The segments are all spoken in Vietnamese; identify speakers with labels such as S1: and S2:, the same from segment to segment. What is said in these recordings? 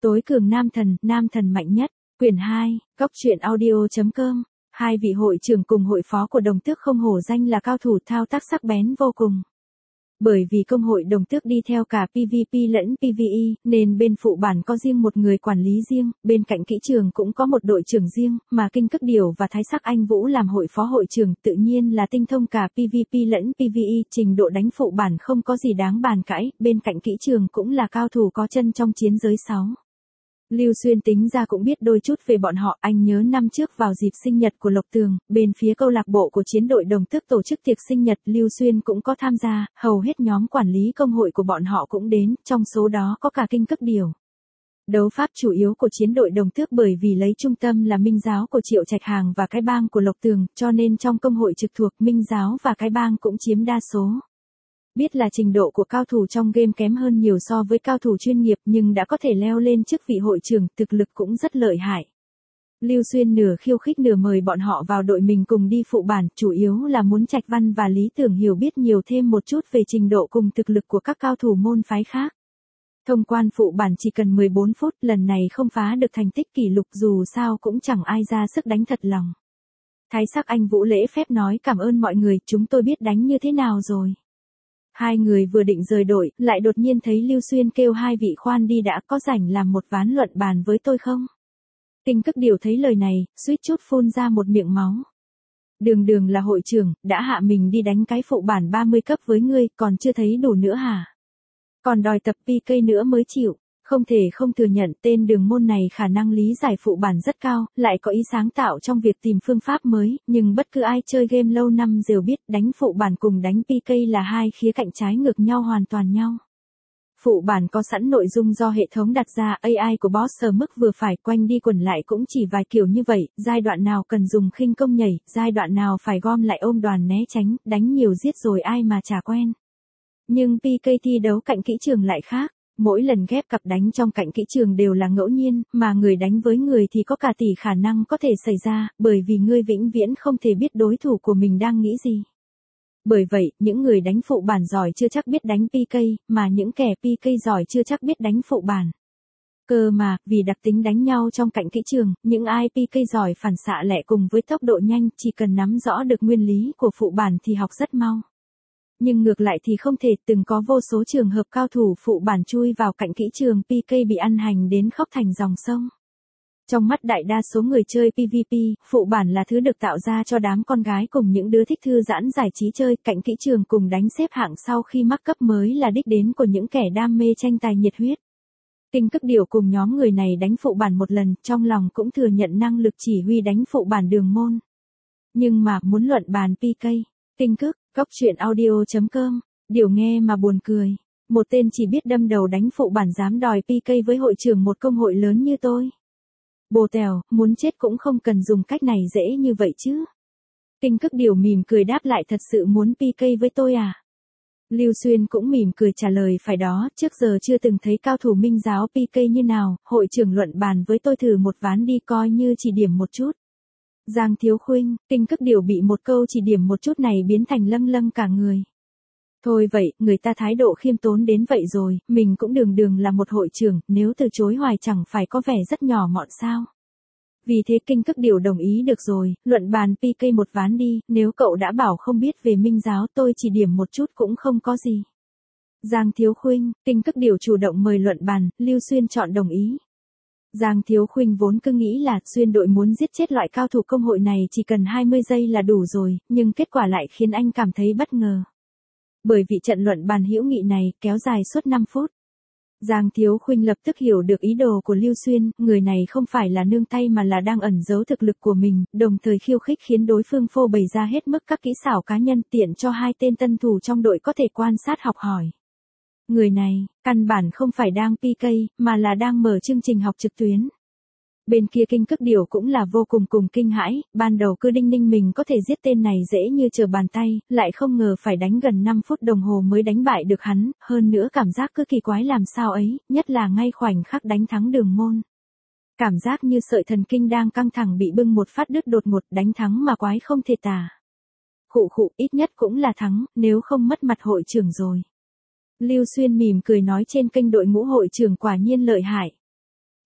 S1: Tối cường nam thần mạnh nhất, quyển 2, góc truyện audio.com. Hai vị hội trưởng cùng hội phó của Đồng Tước không hổ danh là cao thủ thao tác sắc bén vô cùng. Bởi vì công hội Đồng Tước đi theo cả PVP lẫn PVE, nên bên phụ bản có riêng một người quản lý riêng, bên cạnh kỹ trường cũng có một đội trưởng riêng, mà Kinh Cức Điểu và Thái Sắc Anh Vũ làm hội phó hội trưởng tự nhiên là tinh thông cả PVP lẫn PVE, trình độ đánh phụ bản không có gì đáng bàn cãi, bên cạnh kỹ trường cũng là cao thủ có chân trong chiến giới 6. Lưu Xuyên tính ra cũng biết đôi chút về bọn họ, anh nhớ năm trước vào dịp sinh nhật của Lộc Tường, bên phía câu lạc bộ của chiến đội Đồng Tước tổ chức tiệc sinh nhật, Lưu Xuyên cũng có tham gia, hầu hết nhóm quản lý công hội của bọn họ cũng đến, trong số đó có cả Kinh Cức Điểu. Đấu pháp chủ yếu của chiến đội Đồng Tước bởi vì lấy trung tâm là Minh Giáo của Triệu Trạch Hàng và cái bang của Lộc Tường, cho nên trong công hội trực thuộc Minh Giáo và cái bang cũng chiếm đa số. Biết là trình độ của cao thủ trong game kém hơn nhiều so với cao thủ chuyên nghiệp nhưng đã có thể leo lên chức vị hội trưởng, thực lực cũng rất lợi hại. Lưu Xuyên nửa khiêu khích nửa mời bọn họ vào đội mình cùng đi phụ bản, chủ yếu là muốn Trạch Văn và Lý Tưởng hiểu biết nhiều thêm một chút về trình độ cùng thực lực của các cao thủ môn phái khác. Thông quan phụ bản chỉ cần 14 phút, lần này không phá được thành tích kỷ lục dù sao cũng chẳng ai ra sức đánh thật lòng. Thái Sắc Anh Vũ lễ phép nói cảm ơn mọi người, chúng tôi biết đánh như thế nào rồi. Hai người vừa định rời đội, lại đột nhiên thấy Lưu Xuyên kêu hai vị khoan đi đã, có rảnh làm một ván luận bàn với tôi không? Kinh Cức Điểu thấy lời này, suýt chút phun ra một miệng máu. Đường là hội trưởng, đã hạ mình đi đánh cái phụ bản 30 cấp với ngươi, còn chưa thấy đủ nữa hả? Còn đòi tập PK nữa mới chịu. Không thể không thừa nhận tên Đường môn này khả năng lý giải phụ bản rất cao, lại có ý sáng tạo trong việc tìm phương pháp mới, nhưng bất cứ ai chơi game lâu năm đều biết đánh phụ bản cùng đánh PK là hai khía cạnh trái ngược nhau hoàn toàn nhau. Phụ bản có sẵn nội dung do hệ thống đặt ra, AI của boss ở mức vừa phải, quanh đi quẩn lại cũng chỉ vài kiểu như vậy, giai đoạn nào cần dùng khinh công nhảy, giai đoạn nào phải gom lại ôm đoàn né tránh, đánh nhiều giết rồi ai mà chả quen. Nhưng PK thi đấu cạnh kỹ trường lại khác. Mỗi lần ghép cặp đánh trong cạnh kỹ trường đều là ngẫu nhiên, mà người đánh với người thì có cả tỷ khả năng có thể xảy ra, bởi vì ngươi vĩnh viễn không thể biết đối thủ của mình đang nghĩ gì. Bởi vậy, những người đánh phụ bản giỏi chưa chắc biết đánh PK, mà những kẻ PK giỏi chưa chắc biết đánh phụ bản. Cơ mà, vì đặc tính đánh nhau trong cạnh kỹ trường, những ai PK giỏi phản xạ lẹ cùng với tốc độ nhanh, chỉ cần nắm rõ được nguyên lý của phụ bản thì học rất mau. Nhưng ngược lại thì không thể, từng có vô số trường hợp cao thủ phụ bản chui vào cạnh kỹ trường PK bị ăn hành đến khóc thành dòng sông. Trong mắt đại đa số người chơi PVP, phụ bản là thứ được tạo ra cho đám con gái cùng những đứa thích thư giãn giải trí chơi, cạnh kỹ trường cùng đánh xếp hạng sau khi mắc cấp mới là đích đến của những kẻ đam mê tranh tài nhiệt huyết. Kinh Cức Điểu cùng nhóm người này đánh phụ bản một lần, trong lòng cũng thừa nhận năng lực chỉ huy đánh phụ bản Đường môn. Nhưng mà muốn luận bàn PK, Kinh Cức, góc truyện audio.com, Điểu nghe mà buồn cười. Một tên chỉ biết đâm đầu đánh phụ bản dám đòi PK với hội trưởng một công hội lớn như tôi. Bồ tèo, muốn chết cũng không cần dùng cách này dễ như vậy chứ. Kinh Cức Điểu mỉm cười đáp lại, thật sự muốn PK với tôi à? Lưu Xuyên cũng mỉm cười trả lời, phải đó, trước giờ chưa từng thấy cao thủ Minh Giáo PK như nào, hội trưởng luận bàn với tôi thử một ván đi, coi như chỉ điểm một chút. Giang Thiếu Khuynh, Kinh Cức Điểu bị một câu chỉ điểm một chút này biến thành lâng lâng cả người. Thôi vậy, người ta thái độ khiêm tốn đến vậy rồi, mình cũng đường là một hội trưởng, nếu từ chối hoài chẳng phải có vẻ rất nhỏ mọn sao. Vì thế Kinh Cức Điểu đồng ý, được rồi, luận bàn PK một ván đi, nếu cậu đã bảo không biết về Minh Giáo tôi chỉ điểm một chút cũng không có gì. Giang Thiếu Khuynh, Kinh Cức Điểu chủ động mời luận bàn, Lưu Xuyên chọn đồng ý. Giang Thiếu Khuynh vốn cứ nghĩ là Xuyên đội muốn giết chết loại cao thủ công hội này chỉ cần 20 giây là đủ rồi, nhưng kết quả lại khiến anh cảm thấy bất ngờ. Bởi vì trận luận bàn hữu nghị này kéo dài suốt 5 phút. Giang Thiếu Khuynh lập tức hiểu được ý đồ của Lưu Xuyên, người này không phải là nương tay mà là đang ẩn giấu thực lực của mình, đồng thời khiêu khích khiến đối phương phô bày ra hết mức các kỹ xảo cá nhân tiện cho hai tên tân thủ trong đội có thể quan sát học hỏi. Người này, căn bản không phải đang PK, mà là đang mở chương trình học trực tuyến. Bên kia Kinh Cức Điểu cũng là vô cùng kinh hãi, ban đầu cứ đinh ninh mình có thể giết tên này dễ như trở bàn tay, lại không ngờ phải đánh gần 5 phút đồng hồ mới đánh bại được hắn, hơn nữa cảm giác cứ kỳ quái làm sao ấy, nhất là ngay khoảnh khắc đánh thắng Đường môn. Cảm giác như sợi thần kinh đang căng thẳng bị bưng một phát đứt đột ngột, đánh thắng mà quái không thể tả. Khụ, ít nhất cũng là thắng, nếu không mất mặt hội trưởng rồi. Lưu Xuyên mỉm cười nói, trên kênh đội ngũ hội trưởng quả nhiên lợi hại.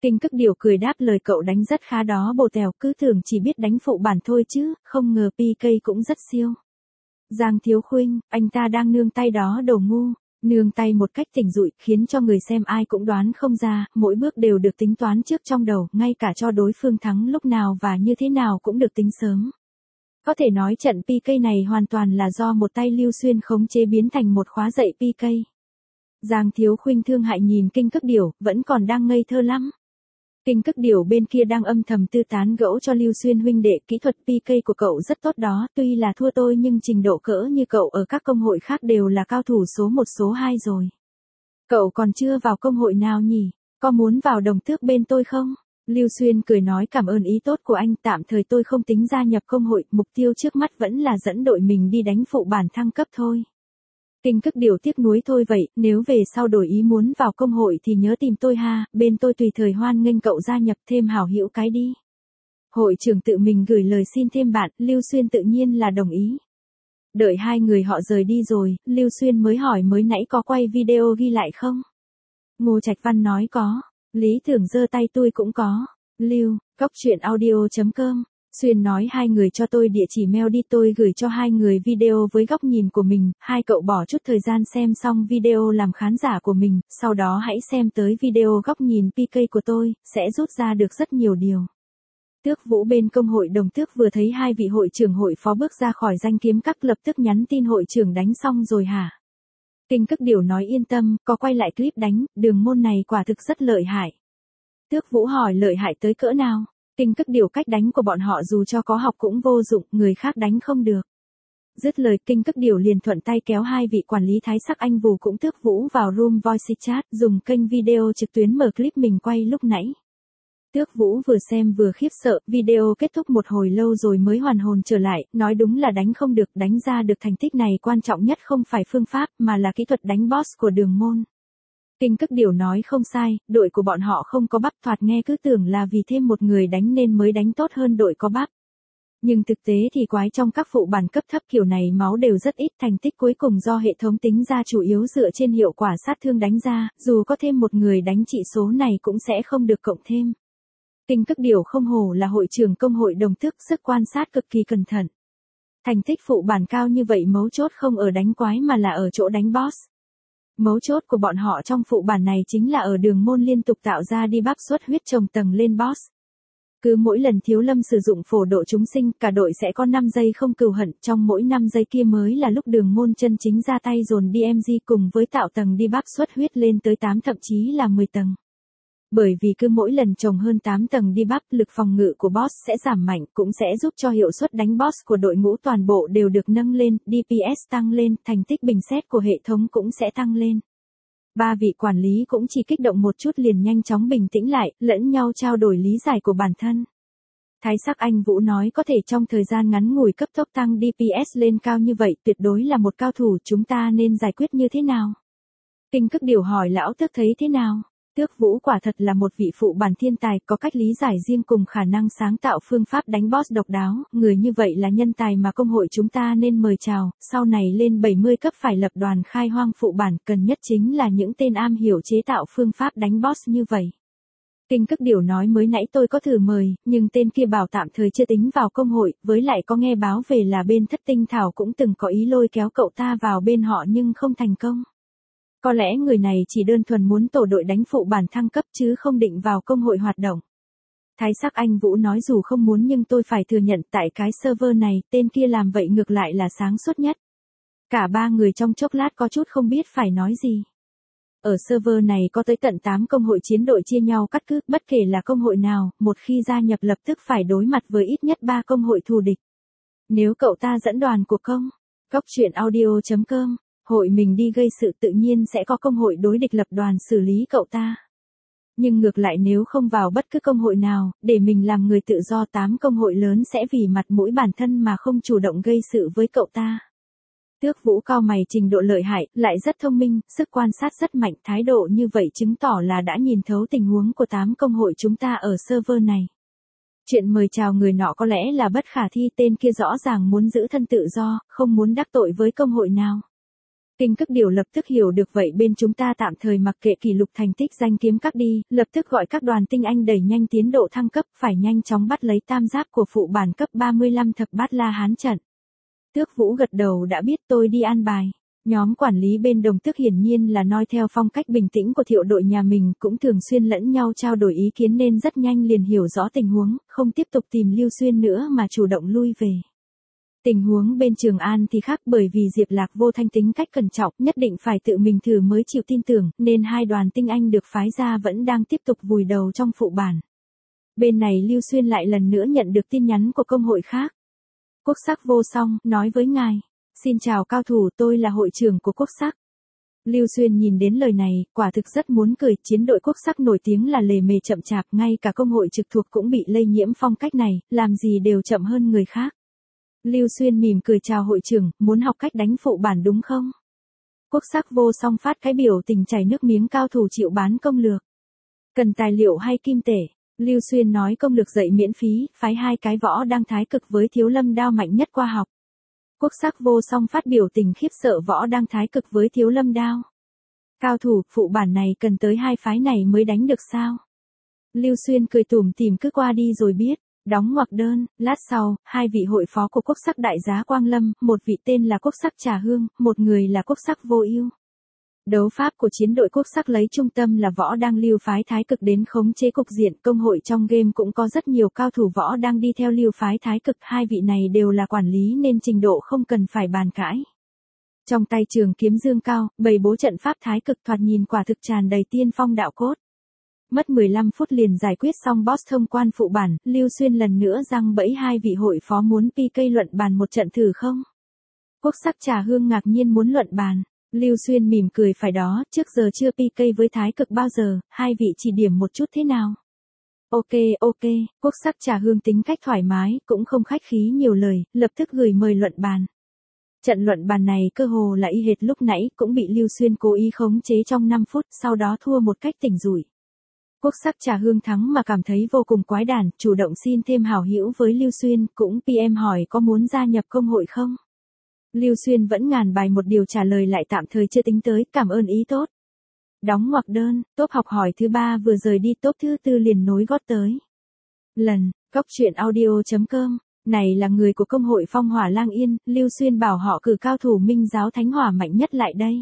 S1: Kinh Cức Điều cười đáp lời cậu đánh rất khá đó bồ tèo, cứ tưởng chỉ biết đánh phụ bản thôi chứ, không ngờ PK cũng rất siêu. Giang Thiếu Khuynh, anh ta đang nương tay đó đồ ngu, nương tay một cách tỉnh rụi, khiến cho người xem ai cũng đoán không ra, mỗi bước đều được tính toán trước trong đầu, ngay cả cho đối phương thắng lúc nào và như thế nào cũng được tính sớm. Có thể nói trận PK này hoàn toàn là do một tay Lưu Xuyên khống chế biến thành một khóa dạy PK. Giang Thiếu Khuynh thương hại nhìn Kinh Cức Điều, vẫn còn đang ngây thơ lắm. Kinh Cức Điều bên kia đang âm thầm tư tán gẫu cho Lưu Xuyên huynh đệ, kỹ thuật PK của cậu rất tốt đó, tuy là thua tôi nhưng trình độ cỡ như cậu ở các công hội khác đều là cao thủ số 1 số 2 rồi. Cậu còn chưa vào công hội nào nhỉ, có muốn vào đồng tước bên tôi không? Lưu Xuyên cười nói cảm ơn ý tốt của anh, tạm thời tôi không tính gia nhập công hội, mục tiêu trước mắt vẫn là dẫn đội mình đi đánh phụ bản thăng cấp thôi. Kinh Cức Điều tiếc nuối thôi vậy, nếu về sau đổi ý muốn vào công hội thì nhớ tìm tôi ha, bên tôi tùy thời hoan nghênh cậu gia nhập thêm hảo hữu cái đi. Hội trưởng tự mình gửi lời xin thêm bạn, Lưu Xuyên tự nhiên là đồng ý. Đợi hai người họ rời đi rồi, Lưu Xuyên mới hỏi mới nãy có quay video ghi lại không? Ngô Trạch Văn nói có, Lý Tưởng giơ tay tôi cũng có. Lưu, coctruyện.audio.com. Xuyên nói hai người cho tôi địa chỉ mail đi, tôi gửi cho hai người video với góc nhìn của mình, hai cậu bỏ chút thời gian xem xong video làm khán giả của mình, sau đó hãy xem tới video góc nhìn PK của tôi, sẽ rút ra được rất nhiều điều. Tước Vũ bên công hội Đồng Tước vừa thấy hai vị hội trưởng hội phó bước ra khỏi danh kiếm các lập tức nhắn tin hội trưởng đánh xong rồi hả? Kinh Cức Điều nói yên tâm, có quay lại clip đánh, đường môn này quả thực rất lợi hại. Tước Vũ hỏi lợi hại tới cỡ nào? Kinh Cức Điều cách đánh của bọn họ dù cho có học cũng vô dụng, người khác đánh không được. Dứt lời Kinh Cức Điều liền thuận tay kéo hai vị quản lý Thái Sắc Anh Vù cũng Tước Vũ vào room voice chat, dùng kênh video trực tuyến mở clip mình quay lúc nãy. Tước Vũ vừa xem vừa khiếp sợ, video kết thúc một hồi lâu rồi mới hoàn hồn trở lại, nói đúng là đánh không được, đánh ra được thành tích này quan trọng nhất không phải phương pháp mà là kỹ thuật đánh boss của đường môn. Kinh Cức Điều nói không sai, đội của bọn họ không có bắp, thoạt nghe cứ tưởng là vì thêm một người đánh nên mới đánh tốt hơn đội có bắp. Nhưng thực tế thì quái trong các phụ bản cấp thấp kiểu này máu đều rất ít, thành tích cuối cùng do hệ thống tính ra chủ yếu dựa trên hiệu quả sát thương đánh ra, dù có thêm một người đánh trị số này cũng sẽ không được cộng thêm. Kinh Cức Điều không hổ là hội trưởng công hội Đồng Tước, sức quan sát cực kỳ cẩn thận. Thành tích phụ bản cao như vậy mấu chốt không ở đánh quái mà là ở chỗ đánh boss. Mấu chốt của bọn họ trong phụ bản này chính là ở đường môn liên tục tạo ra đi bắp suất huyết trồng tầng lên boss. Cứ mỗi lần Thiếu Lâm sử dụng phổ độ chúng sinh, cả đội sẽ có 5 giây không cừu hận, trong mỗi 5 giây kia mới là lúc đường môn chân chính ra tay dồn DMG cùng với tạo tầng đi bắp suất huyết lên tới 8 thậm chí là 10 tầng. Bởi vì cứ mỗi lần trồng hơn 8 tầng đi bắp, lực phòng ngự của boss sẽ giảm mạnh, cũng sẽ giúp cho hiệu suất đánh boss của đội ngũ toàn bộ đều được nâng lên, DPS tăng lên, thành tích bình xét của hệ thống cũng sẽ tăng lên. Ba vị quản lý cũng chỉ kích động một chút liền nhanh chóng bình tĩnh lại, lẫn nhau trao đổi lý giải của bản thân. Thái Sắc Anh Vũ nói có thể trong thời gian ngắn ngủi cấp tốc tăng DPS lên cao như vậy, tuyệt đối là một cao thủ, chúng ta nên giải quyết như thế nào? Kinh Cức Điều hỏi lão Tước thấy thế nào? Tước Vũ quả thật là một vị phụ bản thiên tài, có cách lý giải riêng cùng khả năng sáng tạo phương pháp đánh boss độc đáo, người như vậy là nhân tài mà công hội chúng ta nên mời chào, sau này lên 70 cấp phải lập đoàn khai hoang phụ bản, cần nhất chính là những tên am hiểu chế tạo phương pháp đánh boss như vậy. Kinh Cức Điều nói mới nãy tôi có thử mời, nhưng tên kia bảo tạm thời chưa tính vào công hội, với lại có nghe báo về là bên Thất Tinh Thảo cũng từng có ý lôi kéo cậu ta vào bên họ nhưng không thành công. Có lẽ người này chỉ đơn thuần muốn tổ đội đánh phụ bản thăng cấp chứ không định vào công hội hoạt động. Thái Sắc Anh Vũ nói dù không muốn nhưng tôi phải thừa nhận tại cái server này, tên kia làm vậy ngược lại là sáng suốt nhất. Cả ba người trong chốc lát có chút không biết phải nói gì. Ở server này có tới tận 8 công hội chiến đội chia nhau cắt cứ, bất kể là công hội nào, một khi gia nhập lập tức phải đối mặt với ít nhất 3 công hội thù địch. Nếu cậu ta dẫn đoàn của coctruyện.audio.com, hội mình đi gây sự tự nhiên sẽ có công hội đối địch lập đoàn xử lý cậu ta. Nhưng ngược lại nếu không vào bất cứ công hội nào, để mình làm người tự do 8 công hội lớn sẽ vì mặt mũi bản thân mà không chủ động gây sự với cậu ta. Tước Vũ cao mày, trình độ lợi hại, lại rất thông minh, sức quan sát rất mạnh, thái độ như vậy chứng tỏ là đã nhìn thấu tình huống của 8 công hội chúng ta ở server này. Chuyện mời chào người nọ có lẽ là bất khả thi, tên kia rõ ràng muốn giữ thân tự do, không muốn đắc tội với công hội nào. Kinh Cức Điều lập tức hiểu được vậy bên chúng ta tạm thời mặc kệ kỷ lục thành tích danh kiếm các đi, lập tức gọi các đoàn tinh anh đẩy nhanh tiến độ thăng cấp, phải nhanh chóng bắt lấy tam giáp của phụ bản cấp 35 thập bát La Hán trận. Tước Vũ gật đầu đã biết, tôi đi an bài. Nhóm quản lý bên Đồng Tước hiển nhiên là noi theo phong cách bình tĩnh của Thiệu đội nhà mình, cũng thường xuyên lẫn nhau trao đổi ý kiến nên rất nhanh liền hiểu rõ tình huống, không tiếp tục tìm Lưu Xuyên nữa mà chủ động lui về. Tình huống bên Trường An thì khác, bởi vì Diệp Lạc Vô Thanh tính cách cẩn trọng, nhất định phải tự mình thử mới chịu tin tưởng, nên hai đoàn tinh anh được phái ra vẫn đang tiếp tục vùi đầu trong phụ bản. Bên này Lưu Xuyên lại lần nữa nhận được tin nhắn của công hội khác. Quốc Sắc Vô Song nói với ngài, xin chào cao thủ, tôi là hội trưởng của Quốc Sắc. Lưu Xuyên nhìn đến lời này, quả thực rất muốn cười, chiến đội Quốc Sắc nổi tiếng là lề mề chậm chạp, ngay cả công hội trực thuộc cũng bị lây nhiễm phong cách này, làm gì đều chậm hơn người khác. Lưu Xuyên mỉm cười chào hội trưởng, muốn học cách đánh phụ bản đúng không? Quốc Sắc Vô Song phát cái biểu tình chảy nước miếng, cao thủ chịu bán công lược. Cần tài liệu hay kim tể? Lưu Xuyên nói công lược dạy miễn phí, phái hai cái võ đang thái cực với Thiếu Lâm đao mạnh nhất qua học. Quốc Sắc Vô Song phát biểu tình khiếp sợ, võ đang thái cực với Thiếu Lâm đao. Cao thủ, phụ bản này cần tới hai phái này mới đánh được sao? Lưu Xuyên cười tủm tỉm, cứ qua đi rồi biết. Đóng ngoặc đơn, lát sau, hai vị hội phó của Quốc Sắc đại giá Quang Lâm, một vị tên là Quốc Sắc Trà Hương, một người là Quốc Sắc Vô Ưu. Đấu pháp của chiến đội Quốc Sắc lấy trung tâm là võ đang lưu phái thái cực đến khống chế cục diện, công hội trong game cũng có rất nhiều cao thủ võ đang đi theo lưu phái thái cực, hai vị này đều là quản lý nên trình độ không cần phải bàn cãi. Trong tay trường kiếm dương cao, bày bố trận pháp thái cực thoạt nhìn quả thực tràn đầy tiên phong đạo cốt. Mất 15 phút liền giải quyết xong boss thông quan phụ bản, Lưu Xuyên lần nữa giăng bẫy hai vị hội phó muốn PK luận bàn một trận thử không? Quốc Sắc Trà Hương ngạc nhiên muốn luận bàn. Lưu Xuyên mỉm cười, phải đó, trước giờ chưa PK với thái cực bao giờ, hai vị chỉ điểm một chút thế nào? Ok, Quốc Sắc Trà Hương tính cách thoải mái, cũng không khách khí nhiều lời, lập tức gửi mời luận bàn. Trận luận bàn này cơ hồ là y hệt lúc nãy, cũng bị Lưu Xuyên cố ý khống chế trong 5 phút, sau đó thua một cách tỉnh rủi. Quốc Sắc Trà Hương thắng mà cảm thấy vô cùng quái đản, chủ động xin thêm hảo hữu với Lưu Xuyên, cũng PM hỏi có muốn gia nhập công hội không? Lưu Xuyên vẫn ngàn bài một điều trả lời lại tạm thời chưa tính tới, cảm ơn ý tốt. Đóng ngoặc đơn, top học hỏi thứ 3 vừa rời đi, top thứ 4 liền nối gót tới. Lần, góc truyện audio.com, này là người của công hội Phong Hỏa Lang Yên, Lưu Xuyên bảo họ cử cao thủ Minh giáo Thánh Hỏa mạnh nhất lại đây.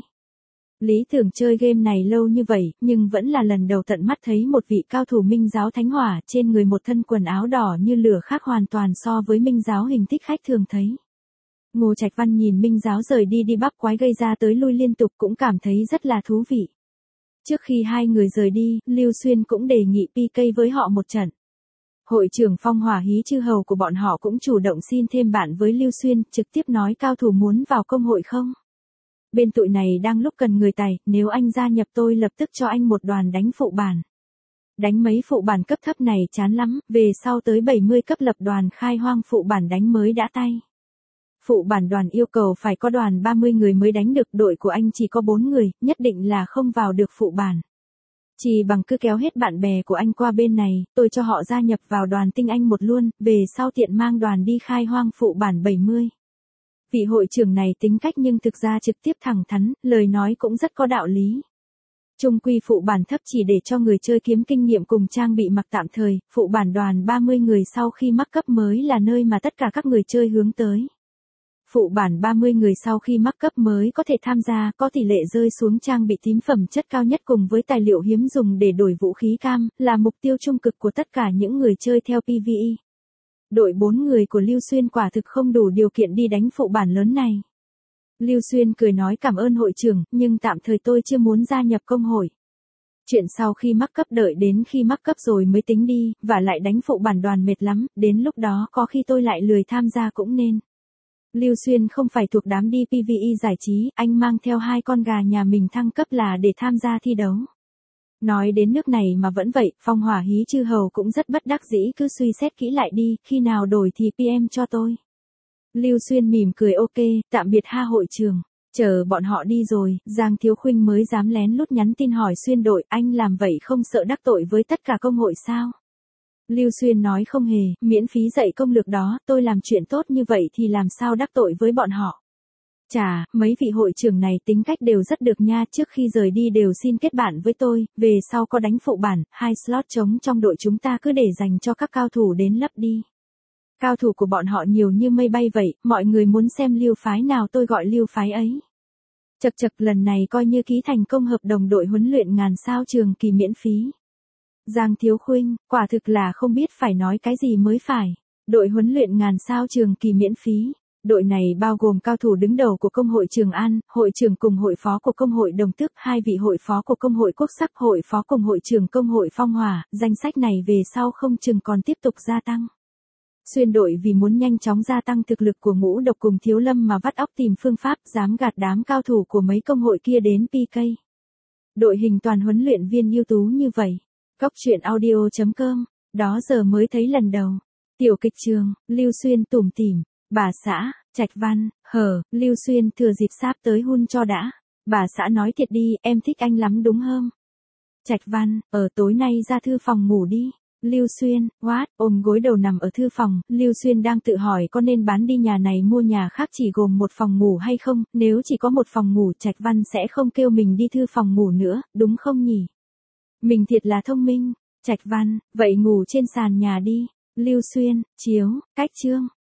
S1: Lý tưởng chơi game này lâu như vậy, nhưng vẫn là lần đầu tận mắt thấy một vị cao thủ Minh giáo Thánh Hỏa, trên người một thân quần áo đỏ như lửa, khác hoàn toàn so với Minh giáo hình thích khách thường thấy. Ngô Trạch Văn nhìn Minh giáo rời đi bắt quái gây ra tới lui liên tục cũng cảm thấy rất là thú vị. Trước khi hai người rời đi, Lưu Xuyên cũng đề nghị PK với họ một trận. Hội trưởng Phong Hỏa Hí Chư Hầu của bọn họ cũng chủ động xin thêm bạn với Lưu Xuyên, trực tiếp nói cao thủ muốn vào công hội không? Bên tụi này đang lúc cần người tài, nếu anh gia nhập tôi lập tức cho anh một đoàn đánh phụ bản. Đánh mấy phụ bản cấp thấp này chán lắm, về sau tới 70 cấp lập đoàn khai hoang phụ bản đánh mới đã tay. Phụ bản đoàn yêu cầu phải có đoàn 30 người mới đánh được, đội của anh chỉ có 4 người, nhất định là không vào được phụ bản. Chỉ bằng cứ kéo hết bạn bè của anh qua bên này, tôi cho họ gia nhập vào đoàn tinh anh một luôn, về sau tiện mang đoàn đi khai hoang phụ bản 70. Vị hội trưởng này tính cách nhưng thực ra trực tiếp thẳng thắn, lời nói cũng rất có đạo lý. Chung quy phụ bản thấp chỉ để cho người chơi kiếm kinh nghiệm cùng trang bị mặc tạm thời, phụ bản đoàn 30 người sau khi mắc cấp mới là nơi mà tất cả các người chơi hướng tới. Phụ bản 30 người sau khi mắc cấp mới có thể tham gia, có tỷ lệ rơi xuống trang bị tím phẩm chất cao nhất cùng với tài liệu hiếm dùng để đổi vũ khí cam, là mục tiêu trung cực của tất cả những người chơi theo PvE. Đội 4 người của Lưu Xuyên quả thực không đủ điều kiện đi đánh phụ bản lớn này. Lưu Xuyên cười nói cảm ơn hội trưởng, nhưng tạm thời tôi chưa muốn gia nhập công hội. Chuyện sau khi mắc cấp đợi đến khi mắc cấp rồi mới tính đi, và lại đánh phụ bản đoàn mệt lắm, đến lúc đó có khi tôi lại lười tham gia cũng nên. Lưu Xuyên không phải thuộc đám đi PvE giải trí, anh mang theo 2 con gà nhà mình thăng cấp là để tham gia thi đấu. Nói đến nước này mà vẫn vậy, Phong Hỏa Hí Chư Hầu cũng rất bất đắc dĩ, cứ suy xét kỹ lại đi, khi nào đổi thì PM cho tôi. Lưu Xuyên mỉm cười ok, tạm biệt ha hội trưởng. Chờ bọn họ đi rồi, Giang Thiếu Khuynh mới dám lén lút nhắn tin hỏi Xuyên đội, anh làm vậy không sợ đắc tội với tất cả công hội sao? Lưu Xuyên nói không hề, miễn phí dạy công lược đó, tôi làm chuyện tốt như vậy thì làm sao đắc tội với bọn họ. Chà, mấy vị hội trưởng này tính cách đều rất được nha, trước khi rời đi đều xin kết bạn với tôi, về sau có đánh phụ bản, 2 slot trống trong đội chúng ta cứ để dành cho các cao thủ đến lấp đi. Cao thủ của bọn họ nhiều như mây bay vậy, mọi người muốn xem lưu phái nào tôi gọi lưu phái ấy. Chật chật, lần này coi như ký thành công hợp đồng đội huấn luyện ngàn sao trường kỳ miễn phí. Giang Thiếu Khuynh, quả thực là không biết phải nói cái gì mới phải. Đội huấn luyện ngàn sao trường kỳ miễn phí. Đội này bao gồm cao thủ đứng đầu của công hội Trường An, hội trưởng cùng hội phó của công hội Đồng Tước, 2 vị hội phó của công hội Quốc Sắc, hội phó cùng hội trưởng công hội Phong Hỏa, danh sách này về sau không chừng còn tiếp tục gia tăng. Xuyên đội vì muốn nhanh chóng gia tăng thực lực của Ngũ Độc cùng Thiếu Lâm mà vắt óc tìm phương pháp dám gạt đám cao thủ của mấy công hội kia đến PK. Đội hình toàn huấn luyện viên ưu tú như vậy. Cóc truyện audio.com, đó giờ mới thấy lần đầu. Tiểu kịch trường, Lưu Xuyên tủm tỉm, bà xã, Trạch Văn, Lưu Xuyên thừa dịp sáp tới hun cho đã. Bà xã nói thiệt đi, em thích anh lắm đúng không? Trạch Văn, tối nay ra thư phòng ngủ đi. Lưu Xuyên, ôm gối đầu nằm ở thư phòng, Lưu Xuyên đang tự hỏi có nên bán đi nhà này mua nhà khác chỉ gồm một phòng ngủ hay không, nếu chỉ có một phòng ngủ Trạch Văn sẽ không kêu mình đi thư phòng ngủ nữa, đúng không nhỉ? Mình thiệt là thông minh. Trạch Văn, vậy ngủ trên sàn nhà đi. Lưu Xuyên, chiếu, cách chương.